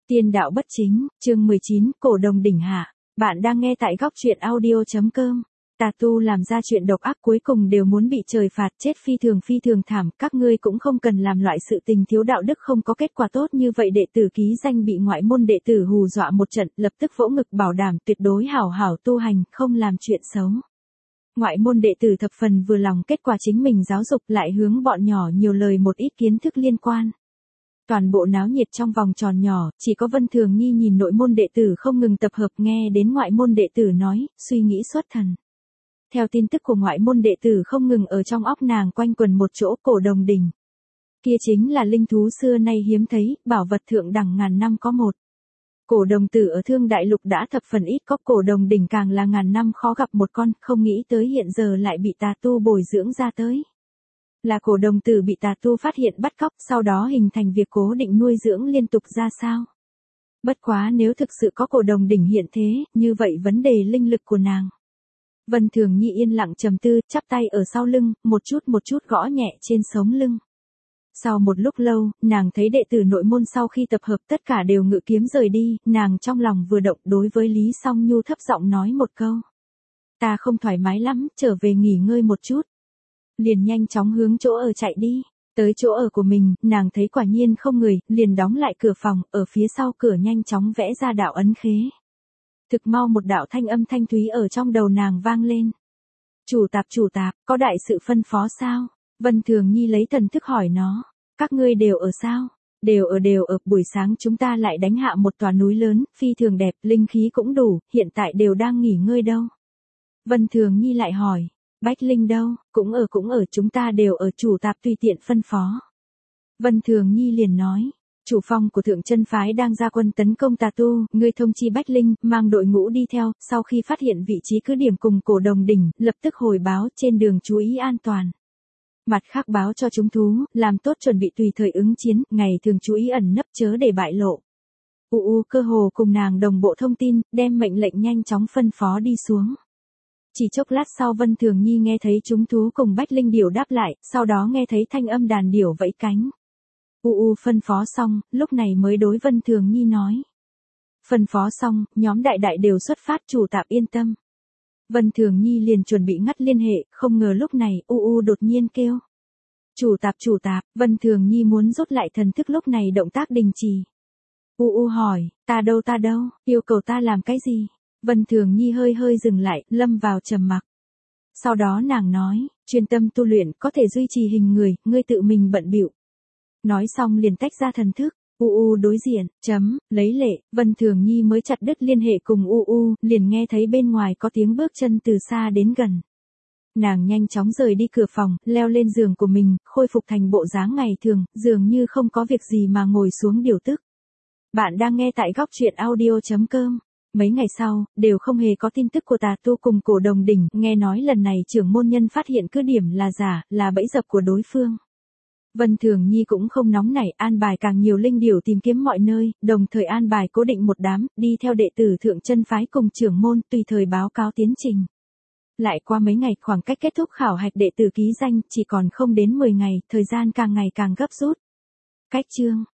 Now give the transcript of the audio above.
Tiên đạo bất chính, chương 19, cổ đồng đỉnh hạ. Bạn đang nghe tại góc truyện audio.com. Tà tu làm ra chuyện độc ác cuối cùng đều muốn bị trời phạt chết phi thường thảm. Các ngươi cũng không cần làm loại sự tình thiếu đạo đức không có kết quả tốt như vậy. Đệ tử ký danh bị ngoại môn đệ tử hù dọa một trận, lập tức vỗ ngực bảo đảm tuyệt đối hảo hảo tu hành, không làm chuyện xấu. Ngoại môn đệ tử thập phần vừa lòng kết quả chính mình giáo dục, lại hướng bọn nhỏ nhiều lời một ít kiến thức liên quan. Toàn bộ náo nhiệt trong vòng tròn nhỏ, chỉ có Vân Thường Nhi nhìn nội môn đệ tử không ngừng tập hợp, nghe đến ngoại môn đệ tử nói, suy nghĩ xuất thần. Theo tin tức của ngoại môn đệ tử không ngừng ở trong óc nàng quanh quần một chỗ, cổ đồng đỉnh. Kia chính là linh thú xưa nay hiếm thấy, bảo vật thượng đẳng ngàn năm có một. Cổ đồng tử ở Thương Đại Lục đã thập phần ít có, cổ đồng đỉnh càng là ngàn năm khó gặp một con, không nghĩ tới hiện giờ lại bị tà tu bồi dưỡng ra tới. Là cổ đồng tử bị tà tu phát hiện bắt cóc, sau đó hình thành việc cố định nuôi dưỡng liên tục ra sao. Bất quá nếu thực sự có cổ đồng đỉnh hiện thế, như vậy vấn đề linh lực của nàng. Vân Thường Nhi yên lặng trầm tư, chắp tay ở sau lưng, một chút gõ nhẹ trên sống lưng. Sau một lúc lâu, nàng thấy đệ tử nội môn sau khi tập hợp tất cả đều ngự kiếm rời đi, nàng trong lòng vừa động đối với Lý Song Nhu thấp giọng nói một câu. Ta không thoải mái lắm, trở về nghỉ ngơi một chút. Liền nhanh chóng hướng chỗ ở chạy đi. Tới chỗ ở của mình, nàng thấy quả nhiên không người, liền đóng lại cửa phòng, ở phía sau cửa nhanh chóng vẽ ra đạo ấn khế. Thực mau một đạo thanh âm thanh thúy ở trong đầu nàng vang lên. Chủ tạp, có đại sự phân phó sao? Vân Thường Nhi lấy thần thức hỏi nó. Các ngươi đều ở sao? Đều ở, buổi sáng chúng ta lại đánh hạ một tòa núi lớn, phi thường đẹp, linh khí cũng đủ, hiện tại đều đang nghỉ ngơi đâu. Vân Thường Nhi lại hỏi. Bách Linh đâu? Cũng ở, chúng ta đều ở, chủ tạp tùy tiện phân phó. Vân Thường Nhi liền nói. Chủ phong của Thượng Chân Phái đang ra quân tấn công tà tu, ngươi thông chi Bách Linh, mang đội ngũ đi theo, sau khi phát hiện vị trí cứ điểm cùng cổ đồng đỉnh, lập tức hồi báo trên đường chú ý an toàn. Mặt khác báo cho chúng thú, làm tốt chuẩn bị tùy thời ứng chiến, ngày thường chú ý ẩn nấp chớ để bại lộ. Cơ hồ cùng nàng đồng bộ thông tin, đem mệnh lệnh nhanh chóng phân phó đi xuống. Chỉ chốc lát sau Vân Thường Nhi nghe thấy chúng thú cùng Bách Linh điểu đáp lại, sau đó nghe thấy thanh âm đàn điểu vẫy cánh. Phân phó xong, lúc này mới đối Vân Thường Nhi nói. Phân phó xong, nhóm đại đều xuất phát, chủ tạp yên tâm. Vân Thường Nhi liền chuẩn bị ngắt liên hệ, không ngờ lúc này, đột nhiên kêu. Chủ tạp, Vân Thường Nhi muốn rút lại thần thức, lúc này động tác đình trì. Hỏi, ta đâu, yêu cầu ta làm cái gì? Vân Thường Nhi hơi dừng lại, lâm vào trầm mặc. Sau đó nàng nói, chuyên tâm tu luyện, có thể duy trì hình người, ngươi tự mình bận bịu. Nói xong liền tách ra thần thức, đối diện, lấy lệ, Vân Thường Nhi mới chặt đứt liên hệ cùng liền nghe thấy bên ngoài có tiếng bước chân từ xa đến gần. Nàng nhanh chóng rời đi cửa phòng, leo lên giường của mình, khôi phục thành bộ dáng ngày thường, dường như không có việc gì mà ngồi xuống điều tức. Bạn đang nghe tại góc truyện audio.com. Mấy ngày sau, đều không hề có tin tức của tà tu cùng cổ đồng đỉnh, nghe nói lần này trưởng môn nhân phát hiện cứ điểm là giả, là bẫy dập của đối phương. Vân Thường Nhi cũng không nóng nảy, an bài càng nhiều linh điểu tìm kiếm mọi nơi, đồng thời an bài cố định một đám, đi theo đệ tử Thượng Chân Phái cùng trưởng môn, tùy thời báo cáo tiến trình. Lại qua mấy ngày, khoảng cách kết thúc khảo hạch đệ tử ký danh, chỉ còn không đến 10 ngày, thời gian càng ngày càng gấp rút. Cách chương.